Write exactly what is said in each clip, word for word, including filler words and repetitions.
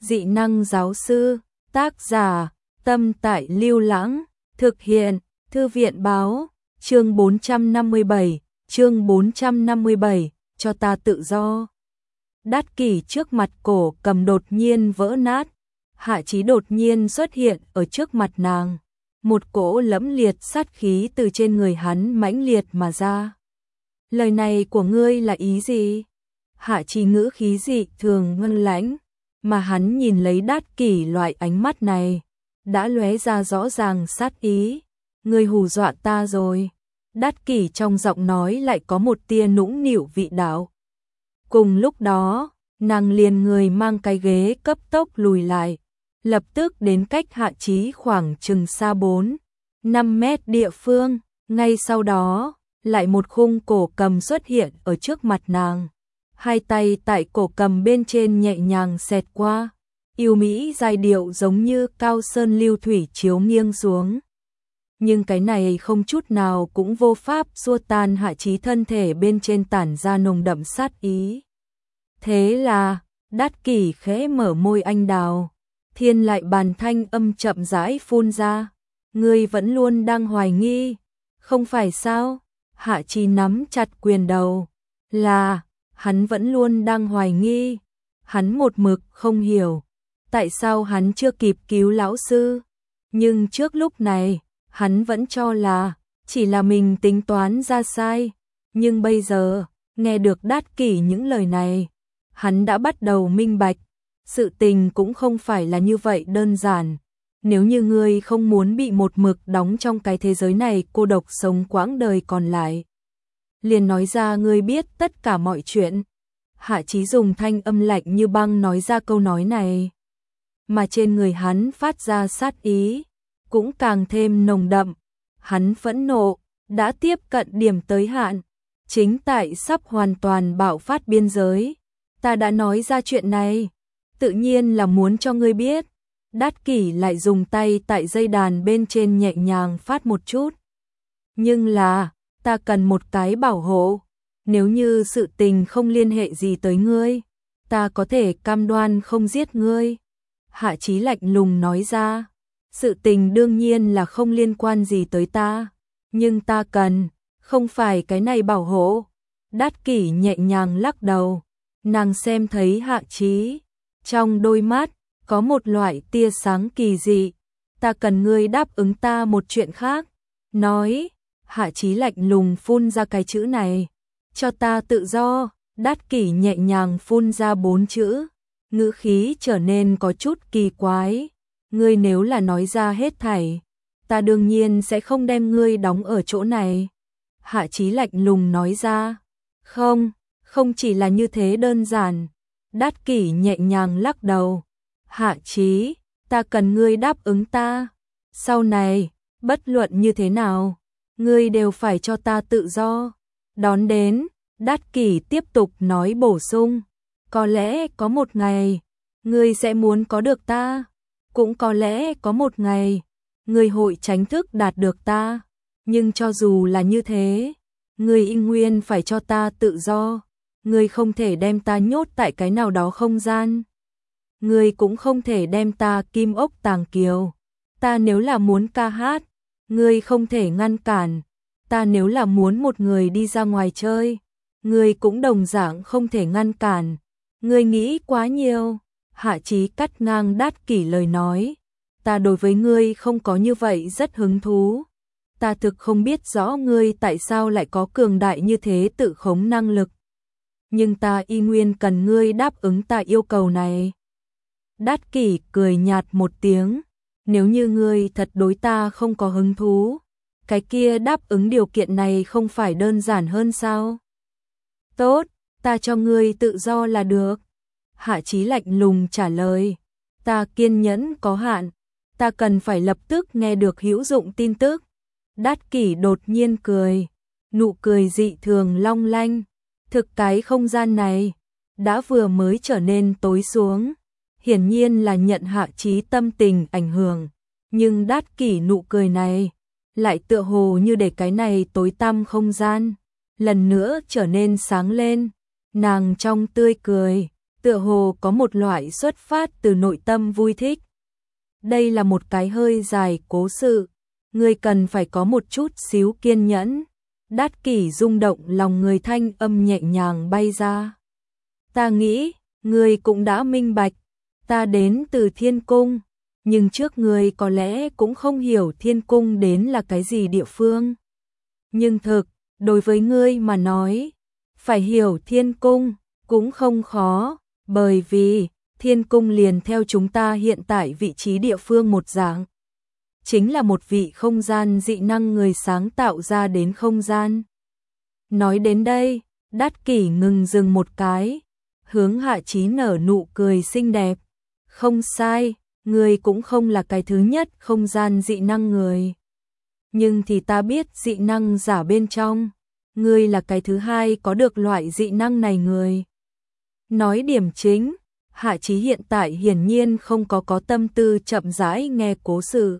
Dị năng giáo sư, tác giả, Tâm Tại Lưu Lãng, thực hiện, Thư viện báo, chương bốn trăm năm mươi bảy, chương bốn trăm năm mươi bảy, cho ta tự do. Đát kỷ trước mặt Cổ Cầm đột nhiên vỡ nát, Hạ Chí đột nhiên xuất hiện ở trước mặt nàng. Một cỗ lẫm liệt sát khí từ trên người hắn mãnh liệt mà ra. Lời này của ngươi là ý gì? Hạ Chí ngữ khí dị thường ngân lãnh, mà hắn nhìn lấy Đát kỷ loại ánh mắt này, đã lóe ra rõ ràng sát ý. Ngươi hù dọa ta rồi. Đát kỷ trong giọng nói lại có một tia nũng nịu vị đạo. Cùng lúc đó, nàng liền người mang cái ghế cấp tốc lùi lại, lập tức đến cách Hạ Chí khoảng chừng xa bốn, năm mét địa phương. Ngay sau đó, lại một khung cổ cầm xuất hiện ở trước mặt nàng. Hai tay tại cổ cầm bên trên nhẹ nhàng xẹt qua, yêu mỹ giai điệu giống như cao sơn lưu thủy chiếu nghiêng xuống. Nhưng cái này không chút nào cũng vô pháp xua tan Hạ Chí thân thể bên trên tản ra nồng đậm sát ý. Thế là, Đát kỷ khẽ mở môi anh đào, thiên lại bàn thanh âm chậm rãi phun ra. Ngươi vẫn luôn đang hoài nghi, không phải sao? Hạ Chí nắm chặt quyền đầu. Là, hắn vẫn luôn đang hoài nghi. Hắn một mực không hiểu, tại sao hắn chưa kịp cứu lão sư. Nhưng trước lúc này, hắn vẫn cho là, chỉ là mình tính toán ra sai. Nhưng bây giờ, nghe được Đát kỷ những lời này, hắn đã bắt đầu minh bạch. Sự tình cũng không phải là như vậy đơn giản. Nếu như ngươi không muốn bị một mực đóng trong cái thế giới này cô độc sống quãng đời còn lại, liền nói ra ngươi biết tất cả mọi chuyện. Hạ Chí dùng thanh âm lạnh như băng nói ra câu nói này, mà trên người hắn phát ra sát ý cũng càng thêm nồng đậm. Hắn phẫn nộ đã tiếp cận điểm tới hạn, chính tại sắp hoàn toàn bạo phát biên giới. Ta đã nói ra chuyện này, tự nhiên là muốn cho ngươi biết. Đát kỷ lại dùng tay tại dây đàn bên trên nhẹ nhàng phát một chút. Nhưng là, ta cần một cái bảo hộ. Nếu như sự tình không liên hệ gì tới ngươi, ta có thể cam đoan không giết ngươi. Hạ Chí lạnh lùng nói ra. Sự tình đương nhiên là không liên quan gì tới ta, nhưng ta cần, không phải cái này bảo hộ. Đát kỷ nhẹ nhàng lắc đầu, nàng xem thấy Hạ Chí trong đôi mắt có một loại tia sáng kỳ dị. Ta cần ngươi đáp ứng ta một chuyện khác. Nói. Hạ Chí lạnh lùng phun ra cái chữ này. Cho ta tự do. Đát kỷ nhẹ nhàng phun ra bốn chữ, ngữ khí trở nên có chút kỳ quái. Ngươi nếu là nói ra hết thảy, ta đương nhiên sẽ không đem ngươi đóng ở chỗ này. Hạ Chí lạnh lùng nói ra. Không, không chỉ là như thế đơn giản. Đát kỷ nhẹ nhàng lắc đầu. Hạ Chí, ta cần ngươi đáp ứng ta. Sau này, bất luận như thế nào, ngươi đều phải cho ta tự do. Đón đến, Đát kỷ tiếp tục nói bổ sung. Có lẽ có một ngày, ngươi sẽ muốn có được ta. Cũng có lẽ có một ngày, ngươi hội tránh thức đạt được ta. Nhưng cho dù là như thế, ngươi y nguyên phải cho ta tự do. Ngươi không thể đem ta nhốt tại cái nào đó không gian. Ngươi cũng không thể đem ta kim ốc tàng kiều. Ta nếu là muốn ca hát, ngươi không thể ngăn cản. Ta nếu là muốn một người đi ra ngoài chơi, ngươi cũng đồng dạng không thể ngăn cản. Ngươi nghĩ quá nhiều. Hạ Chí cắt ngang Đát kỷ lời nói. Ta đối với ngươi không có như vậy rất hứng thú. Ta thực không biết rõ ngươi tại sao lại có cường đại như thế tự khống năng lực. Nhưng ta y nguyên cần ngươi đáp ứng ta yêu cầu này. Đát kỷ cười nhạt một tiếng. Nếu như ngươi thật đối ta không có hứng thú, cái kia đáp ứng điều kiện này không phải đơn giản hơn sao? Tốt, ta cho ngươi tự do là được. Hạ Chí lạnh lùng trả lời. Ta kiên nhẫn có hạn, ta cần phải lập tức nghe được hữu dụng tin tức. Đát kỷ đột nhiên cười, nụ cười dị thường long lanh. Thực cái không gian này đã vừa mới trở nên tối xuống, hiển nhiên là nhận Hạ Chí tâm tình ảnh hưởng, nhưng Đát kỷ nụ cười này lại tựa hồ như để cái này tối tăm không gian lần nữa trở nên sáng lên. Nàng trong tươi cười tựa hồ có một loại xuất phát từ nội tâm vui thích. Đây là một cái hơi dài cố sự, ngươi cần phải có một chút xíu kiên nhẫn. Đát Kỷ rung động lòng người, thanh âm nhẹ nhàng bay ra. Ta nghĩ, ngươi cũng đã minh bạch, ta đến từ Thiên Cung, nhưng trước ngươi có lẽ cũng không hiểu Thiên Cung đến là cái gì địa phương. Nhưng thực, đối với ngươi mà nói, phải hiểu Thiên Cung cũng không khó, bởi vì Thiên Cung liền theo chúng ta hiện tại vị trí địa phương một dạng. Chính là một vị không gian dị năng người sáng tạo ra đến không gian. Nói đến đây, Đát Kỷ ngừng dừng một cái, hướng Hạ Chí nở nụ cười xinh đẹp. Không sai, người cũng không là cái thứ nhất không gian dị năng người. Nhưng thì ta biết dị năng giả bên trong, ngươi là cái thứ hai có được loại dị năng này người. Nói điểm chính, Hạ Chí hiện tại hiển nhiên không có có tâm tư chậm rãi nghe cố sự.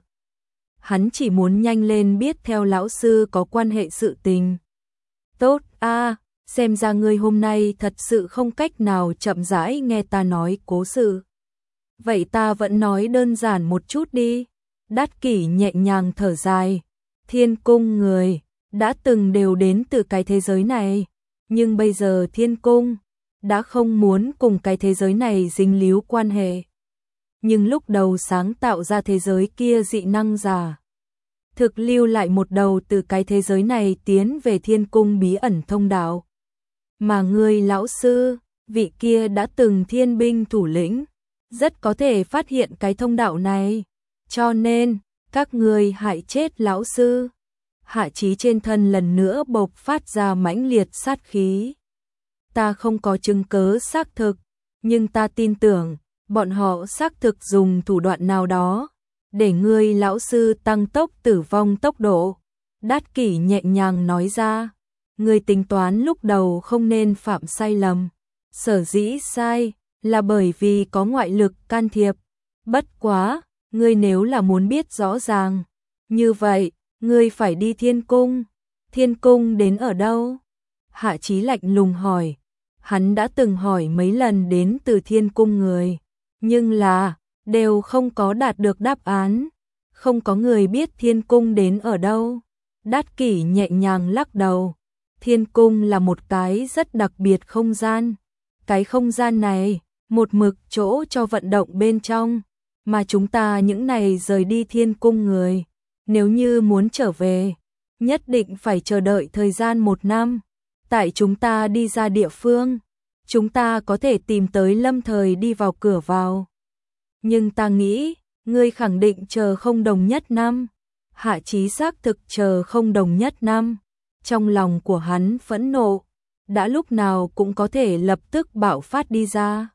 Hắn chỉ muốn nhanh lên biết theo lão sư có quan hệ sự tình. Tốt a, xem ra ngươi hôm nay thật sự không cách nào chậm rãi nghe ta nói cố sự. Vậy ta vẫn nói đơn giản một chút đi. Đát Kỷ nhẹ nhàng thở dài. Thiên Cung người đã từng đều đến từ cái thế giới này, nhưng bây giờ Thiên Cung đã không muốn cùng cái thế giới này dính líu quan hệ. Nhưng lúc đầu sáng tạo ra thế giới kia dị năng giả, thực lưu lại một đầu từ cái thế giới này tiến về Thiên Cung bí ẩn thông đạo. Mà ngươi lão sư, vị kia đã từng thiên binh thủ lĩnh, rất có thể phát hiện cái thông đạo này, cho nên các ngươi hại chết lão sư. Hạ Chí trên thân lần nữa bộc phát ra mãnh liệt sát khí. Ta không có chứng cứ xác thực, nhưng ta tin tưởng, bọn họ xác thực dùng thủ đoạn nào đó, để ngươi lão sư tăng tốc tử vong tốc độ. Đát Kỷ nhẹ nhàng nói ra, ngươi tính toán lúc đầu không nên phạm sai lầm. Sở dĩ sai, là bởi vì có ngoại lực can thiệp. Bất quá, ngươi nếu là muốn biết rõ ràng, như vậy, ngươi phải đi Thiên Cung. Thiên Cung đến ở đâu? Hạ Chí lạnh lùng hỏi. Hắn đã từng hỏi mấy lần đến từ Thiên Cung người, nhưng là, đều không có đạt được đáp án. Không có người biết Thiên Cung đến ở đâu. Đát Kỷ nhẹ nhàng lắc đầu. Thiên Cung là một cái rất đặc biệt không gian. Cái không gian này, một mực chỗ cho vận động bên trong, mà chúng ta những này rời đi Thiên Cung người, nếu như muốn trở về, nhất định phải chờ đợi thời gian một năm. Tại chúng ta đi ra địa phương, chúng ta có thể tìm tới lâm thời đi vào cửa vào. Nhưng ta nghĩ, ngươi khẳng định chờ không đồng nhất năm. Hạ Chí xác thực chờ không đồng nhất năm. Trong lòng của hắn phẫn nộ, đã lúc nào cũng có thể lập tức bạo phát đi ra.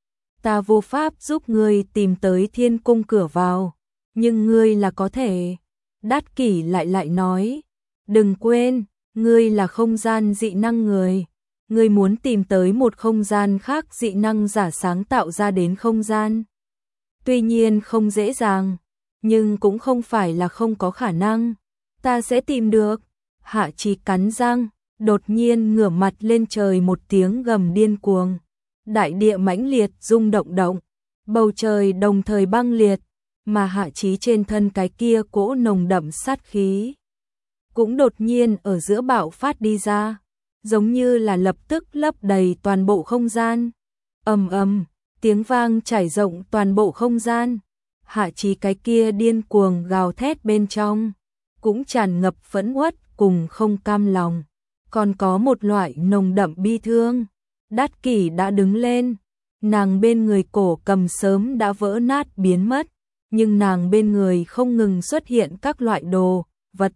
Ta vô pháp giúp ngươi tìm tới Thiên Cung cửa vào, nhưng ngươi là có thể. Đát Kỷ lại lại nói, đừng quên, ngươi là không gian dị năng người. Ngươi muốn tìm tới một không gian khác dị năng giả sáng tạo ra đến không gian. Tuy nhiên không dễ dàng, nhưng cũng không phải là không có khả năng. Ta sẽ tìm được. Hạ Chí cắn răng, đột nhiên ngửa mặt lên trời một tiếng gầm điên cuồng. Đại địa mãnh liệt rung động động, bầu trời đồng thời băng liệt, mà Hạ Chí trên thân cái kia cỗ nồng đậm sát khí cũng đột nhiên ở giữa bạo phát đi ra, giống như là lập tức lấp đầy toàn bộ không gian. Ầm ầm, tiếng vang trải rộng toàn bộ không gian. Hạ Chí cái kia điên cuồng gào thét bên trong, cũng tràn ngập phẫn uất cùng không cam lòng, còn có một loại nồng đậm bi thương. Đát Kỷ đã đứng lên, nàng bên người cổ cầm sớm đã vỡ nát biến mất, nhưng nàng bên người không ngừng xuất hiện các loại đồ, vật.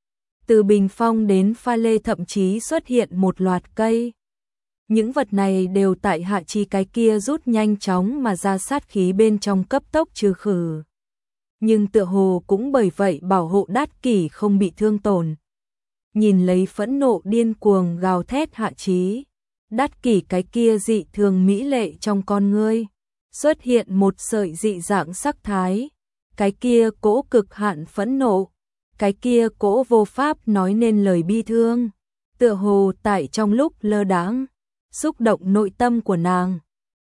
Từ bình phong đến pha lê thậm chí xuất hiện một loạt cây. Những vật này đều tại Hạ Chí cái kia rút nhanh chóng mà ra sát khí bên trong cấp tốc trừ khử. Nhưng tựa hồ cũng bởi vậy bảo hộ Đát Kỷ không bị thương tổn. Nhìn lấy phẫn nộ điên cuồng gào thét Hạ Chí, Đát Kỷ cái kia dị thường mỹ lệ trong con ngươi, xuất hiện một sợi dị dạng sắc thái. Cái kia cỗ cực hạn phẫn nộ, cái kia cỗ vô pháp nói nên lời bi thương, tựa hồ tại trong lúc lơ đãng xúc động nội tâm của nàng.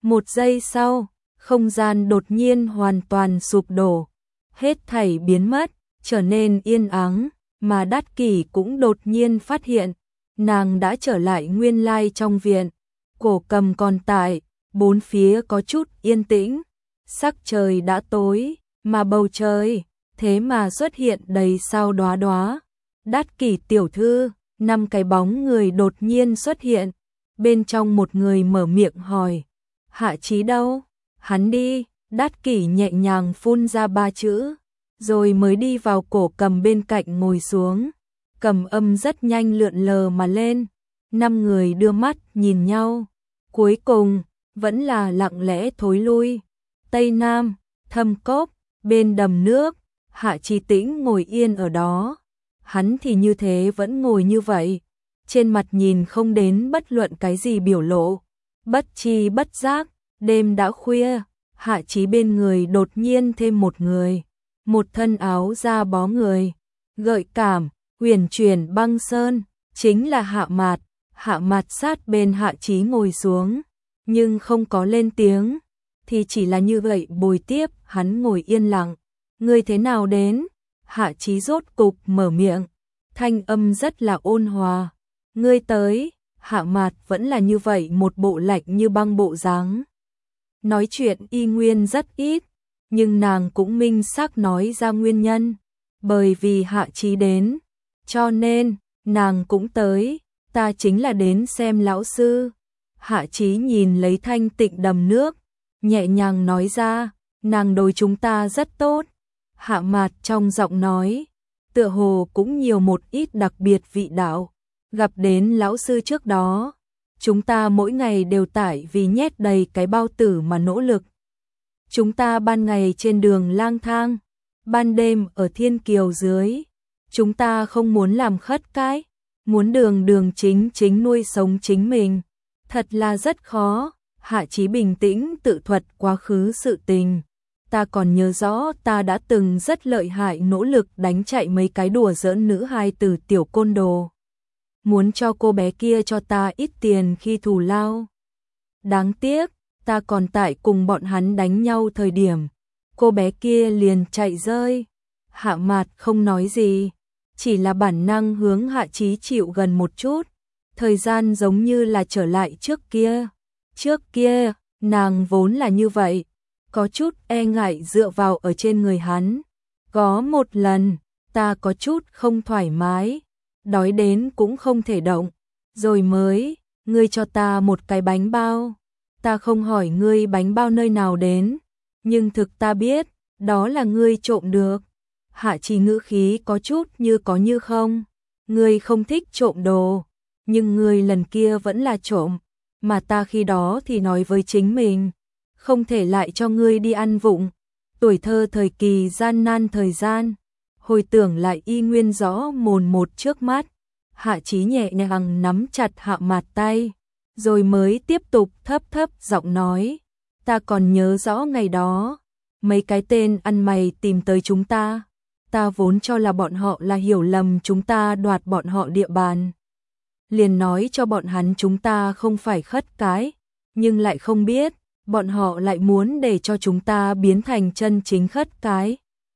Một giây sau, không gian đột nhiên hoàn toàn sụp đổ, hết thảy biến mất, trở nên yên ắng, mà Đát Kỷ cũng đột nhiên phát hiện, nàng đã trở lại nguyên lai trong viện, Cổ Cầm còn tại, bốn phía có chút yên tĩnh, sắc trời đã tối, mà bầu trời thế mà xuất hiện đầy sao đóa đóa. Đát Kỷ tiểu thư, năm cái bóng người đột nhiên xuất hiện, bên trong một người mở miệng hỏi, Hạ Chí đâu? Hắn đi. Đát Kỷ nhẹ nhàng phun ra ba chữ, rồi mới đi vào Cổ Cầm bên cạnh ngồi xuống. Cầm âm rất nhanh lượn lờ mà lên, năm người đưa mắt nhìn nhau, cuối cùng vẫn là lặng lẽ thối lui. Tây Nam, Thâm Cốc, bên đầm nước, Hạ Chí Tĩnh ngồi yên ở đó, hắn thì như thế vẫn ngồi như vậy, trên mặt nhìn không đến bất luận cái gì biểu lộ. Bất chi bất giác, đêm đã khuya, Hạ Chí bên người đột nhiên thêm một người, một thân áo da bó người, gợi cảm, huyền chuyển băng sơn, chính là Hạ Mạt. Hạ Mạt sát bên Hạ Chí ngồi xuống, nhưng không có lên tiếng, thì chỉ là như vậy bồi tiếp, hắn ngồi yên lặng. Ngươi thế nào đến? Hạ Chí rốt cục mở miệng, thanh âm rất là ôn hòa. Ngươi tới. Hạ Mạt vẫn là như vậy một bộ lạnh như băng bộ dáng. Nói chuyện y nguyên rất ít, nhưng nàng cũng minh xác nói ra nguyên nhân, bởi vì Hạ Chí đến, cho nên nàng cũng tới. Ta chính là đến xem lão sư. Hạ Chí nhìn lấy thanh tịnh đầm nước, nhẹ nhàng nói ra, nàng đối chúng ta rất tốt. Hạ Mạt trong giọng nói, tựa hồ cũng nhiều một ít đặc biệt vị đạo. Gặp đến lão sư trước đó, chúng ta mỗi ngày đều tải vì nhét đầy cái bao tử mà nỗ lực. Chúng ta ban ngày trên đường lang thang, ban đêm ở thiên kiều dưới. Chúng ta không muốn làm khất cái, muốn đường đường chính chính nuôi sống chính mình. Thật là rất khó. Hạ Chí bình tĩnh tự thuật quá khứ sự tình. Ta còn nhớ rõ ta đã từng rất lợi hại nỗ lực đánh chạy mấy cái đùa giỡn nữ hài từ tiểu côn đồ. Muốn cho cô bé kia cho ta ít tiền khi thù lao. Đáng tiếc, ta còn tại cùng bọn hắn đánh nhau thời điểm, cô bé kia liền chạy rơi. Hạ Mạt không nói gì, chỉ là bản năng hướng Hạ Chí chịu gần một chút. Thời gian giống như là trở lại trước kia. Trước kia, nàng vốn là như vậy, có chút e ngại dựa vào ở trên người hắn. Có một lần, ta có chút không thoải mái, đói đến cũng không thể động, rồi mới, ngươi cho ta một cái bánh bao. Ta không hỏi ngươi bánh bao nơi nào đến, nhưng thực ta biết, đó là ngươi trộm được. Hạ Chí ngữ khí có chút như có như không. Ngươi không thích trộm đồ, nhưng ngươi lần kia vẫn là trộm, mà ta khi đó thì nói với chính mình, không thể lại cho ngươi đi ăn vụng. Tuổi thơ thời kỳ gian nan thời gian, hồi tưởng lại y nguyên rõ mồn một trước mắt. Hạ Chí nhẹ nhàng nắm chặt Hạ Mạt tay, rồi mới tiếp tục thấp thấp giọng nói, ta còn nhớ rõ ngày đó, mấy cái tên ăn mày tìm tới chúng ta. Ta vốn cho là bọn họ là hiểu lầm chúng ta đoạt bọn họ địa bàn, liền nói cho bọn hắn chúng ta không phải khất cái, nhưng lại không biết, bọn họ lại muốn để cho chúng ta biến thành chân chính khất cái.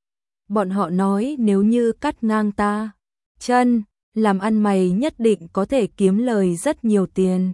Bọn họ nói nếu như cắt ngang ta chân, làm ăn mày nhất định có thể kiếm lời rất nhiều tiền.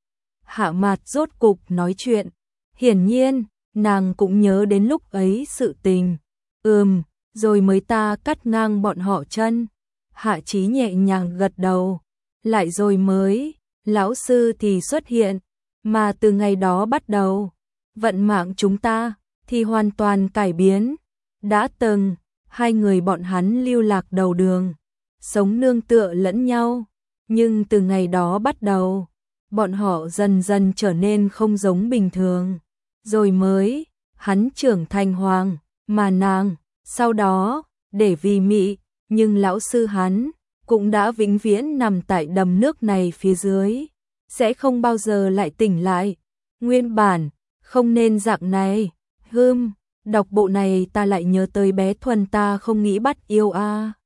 Hạ Mạt rốt cục nói chuyện, hiển nhiên, nàng cũng nhớ đến lúc ấy sự tình. Ừm, rồi mới ta cắt ngang bọn họ chân. Hạ Chí nhẹ nhàng gật đầu, lại rồi mới, lão sư thì xuất hiện, mà từ ngày đó bắt đầu, vận mạng chúng ta thì hoàn toàn cải biến. Đã từng, hai người bọn hắn lưu lạc đầu đường, sống nương tựa lẫn nhau, nhưng từ ngày đó bắt đầu, bọn họ dần dần trở nên không giống bình thường. Rồi mới, hắn trưởng thành hoàng, mà nàng, sau đó, để vì mị, nhưng lão sư hắn cũng đã vĩnh viễn nằm tại đầm nước này phía dưới, sẽ không bao giờ lại tỉnh lại. Nguyên bản, không nên dạng này. Hừm, đọc bộ này ta lại nhớ tới bé Thuần ta không nghĩ bắt yêu a. À.